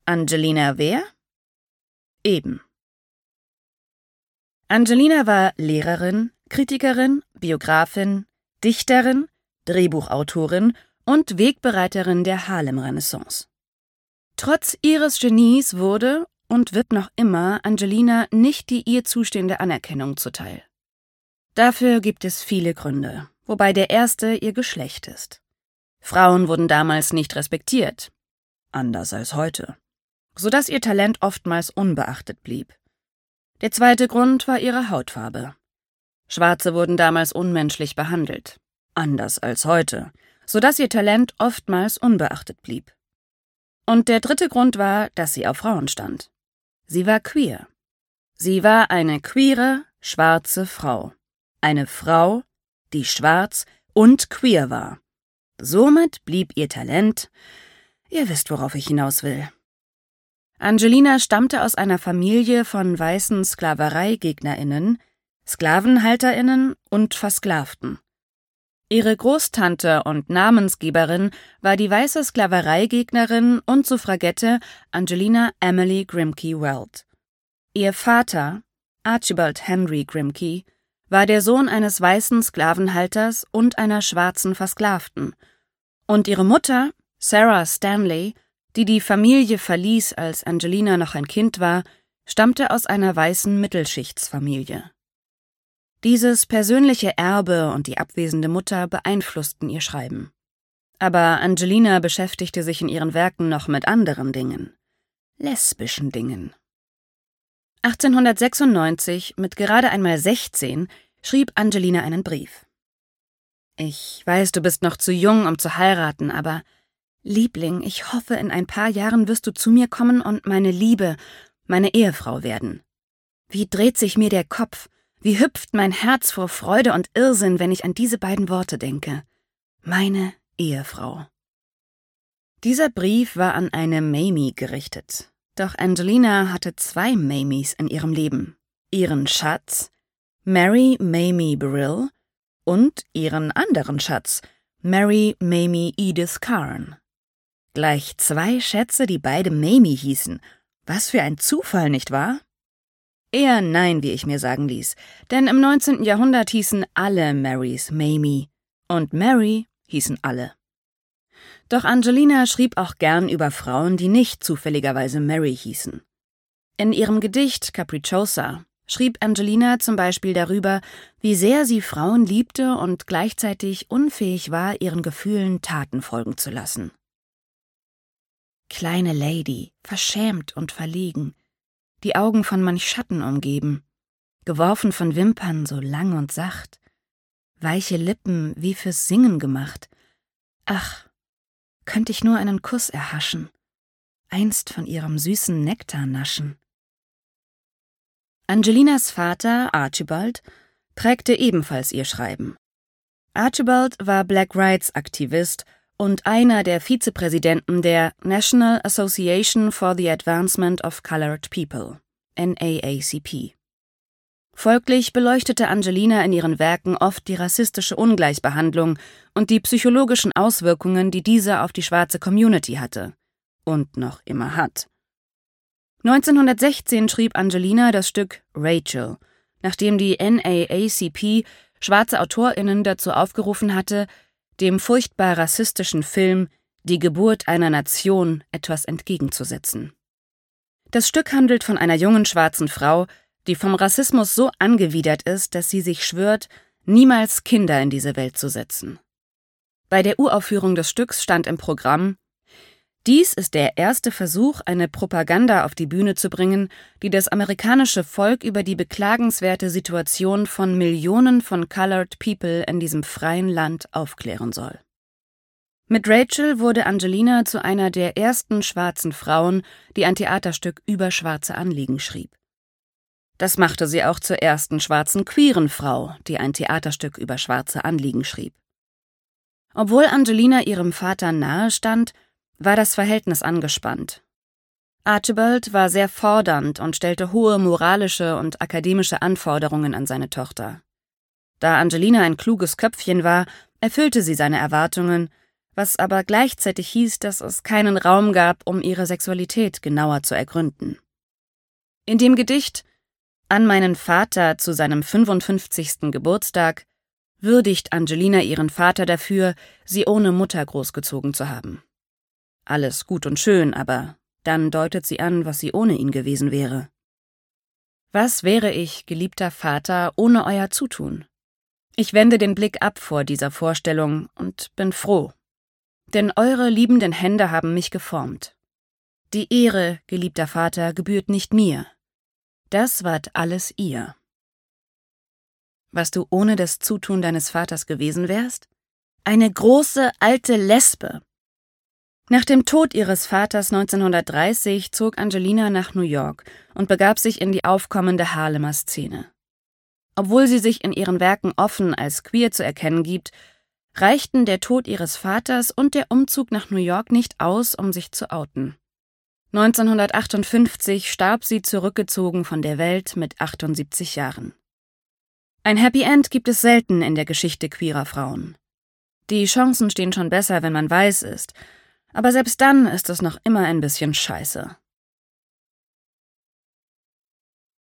Angelina wer? Eben. Angelina war Lehrerin, Kritikerin, Biografin, Dichterin, Drehbuchautorin und Wegbereiterin der Harlem-Renaissance. Trotz ihres Genies wurde und wird noch immer Angelina nicht die ihr zustehende Anerkennung zuteil. Dafür gibt es viele Gründe, wobei der erste ihr Geschlecht ist. Frauen wurden damals nicht respektiert, anders als heute, sodass ihr Talent oftmals unbeachtet blieb. Der zweite Grund war ihre Hautfarbe. Schwarze wurden damals unmenschlich behandelt, anders als heute, sodass ihr Talent oftmals unbeachtet blieb. Und der dritte Grund war, dass sie auf Frauen stand. Sie war queer. Sie war eine queere, schwarze Frau. Eine Frau, die schwarz und queer war. Somit blieb ihr Talent. Ihr wisst, worauf ich hinaus will. Angelina stammte aus einer Familie von weißen SklavereigegnerInnen, SklavenhalterInnen und Versklavten. Ihre Großtante und Namensgeberin war die weiße Sklavereigegnerin und Suffragette Angelina Emily Grimke Weld. Ihr Vater, Archibald Henry Grimke, war der Sohn eines weißen Sklavenhalters und einer schwarzen Versklavten. Und ihre Mutter, Sarah Stanley, die die Familie verließ, als Angelina noch ein Kind war, stammte aus einer weißen Mittelschichtsfamilie. Dieses persönliche Erbe und die abwesende Mutter beeinflussten ihr Schreiben. Aber Angelina beschäftigte sich in ihren Werken noch mit anderen Dingen. Lesbischen Dingen. 1896, mit gerade einmal 16, schrieb Angelina einen Brief. »Ich weiß, du bist noch zu jung, um zu heiraten, aber Liebling, ich hoffe, in ein paar Jahren wirst du zu mir kommen und meine Liebe, meine Ehefrau werden. Wie dreht sich mir der Kopf, wie hüpft mein Herz vor Freude und Irrsinn, wenn ich an diese beiden Worte denke. Meine Ehefrau.« Dieser Brief war an eine Mamie gerichtet. Doch Angelina hatte 2 Mamies in ihrem Leben. Ihren Schatz, Mary Mamie Brill, und ihren anderen Schatz, Mary Mamie Edith Carn. Gleich 2 Schätze, die beide Mamie hießen. Was für ein Zufall, nicht wahr? Eher nein, wie ich mir sagen ließ, denn im 19. Jahrhundert hießen alle Marys Mamie und Mary hießen alle. Doch Angelina schrieb auch gern über Frauen, die nicht zufälligerweise Mary hießen. In ihrem Gedicht Capricciosa schrieb Angelina zum Beispiel darüber, wie sehr sie Frauen liebte und gleichzeitig unfähig war, ihren Gefühlen Taten folgen zu lassen. Kleine Lady, verschämt und verlegen, die Augen von manch Schatten umgeben, geworfen von Wimpern so lang und sacht, weiche Lippen wie fürs Singen gemacht. Ach, könnt ich nur einen Kuss erhaschen, einst von ihrem süßen Nektar naschen. Angelinas Vater, Archibald, prägte ebenfalls ihr Schreiben. Archibald war Black Rights Aktivist und einer der Vizepräsidenten der National Association for the Advancement of Colored People, NAACP. Folglich beleuchtete Angelina in ihren Werken oft die rassistische Ungleichbehandlung und die psychologischen Auswirkungen, die diese auf die schwarze Community hatte und noch immer hat. 1916 schrieb Angelina das Stück Rachel, nachdem die NAACP schwarze AutorInnen dazu aufgerufen hatte, dem furchtbar rassistischen Film »Die Geburt einer Nation« etwas entgegenzusetzen. Das Stück handelt von einer jungen schwarzen Frau, die vom Rassismus so angewidert ist, dass sie sich schwört, niemals Kinder in diese Welt zu setzen. Bei der Uraufführung des Stücks stand im Programm: Dies ist der erste Versuch, eine Propaganda auf die Bühne zu bringen, die das amerikanische Volk über die beklagenswerte Situation von Millionen von Colored People in diesem freien Land aufklären soll. Mit Rachel wurde Angelina zu einer der ersten schwarzen Frauen, die ein Theaterstück über schwarze Anliegen schrieb. Das machte sie auch zur ersten schwarzen queeren Frau, die ein Theaterstück über schwarze Anliegen schrieb. Obwohl Angelina ihrem Vater nahe stand, war das Verhältnis angespannt. Archibald war sehr fordernd und stellte hohe moralische und akademische Anforderungen an seine Tochter. Da Angelina ein kluges Köpfchen war, erfüllte sie seine Erwartungen, was aber gleichzeitig hieß, dass es keinen Raum gab, um ihre Sexualität genauer zu ergründen. In dem Gedicht »An meinen Vater zu seinem 55. Geburtstag« würdigt Angelina ihren Vater dafür, sie ohne Mutter großgezogen zu haben. Alles gut und schön, aber dann deutet sie an, was sie ohne ihn gewesen wäre. Was wäre ich, geliebter Vater, ohne euer Zutun? Ich wende den Blick ab vor dieser Vorstellung und bin froh. Denn eure liebenden Hände haben mich geformt. Die Ehre, geliebter Vater, gebührt nicht mir. Das ward alles ihr. Was du ohne das Zutun deines Vaters gewesen wärst? Eine große, alte Lesbe. Nach dem Tod ihres Vaters 1930 zog Angelina nach New York und begab sich in die aufkommende Harlemer Szene. Obwohl sie sich in ihren Werken offen als queer zu erkennen gibt, reichten der Tod ihres Vaters und der Umzug nach New York nicht aus, um sich zu outen. 1958 starb sie zurückgezogen von der Welt mit 78 Jahren. Ein Happy End gibt es selten in der Geschichte queerer Frauen. Die Chancen stehen schon besser, wenn man weiß ist, aber selbst dann ist es noch immer ein bisschen scheiße.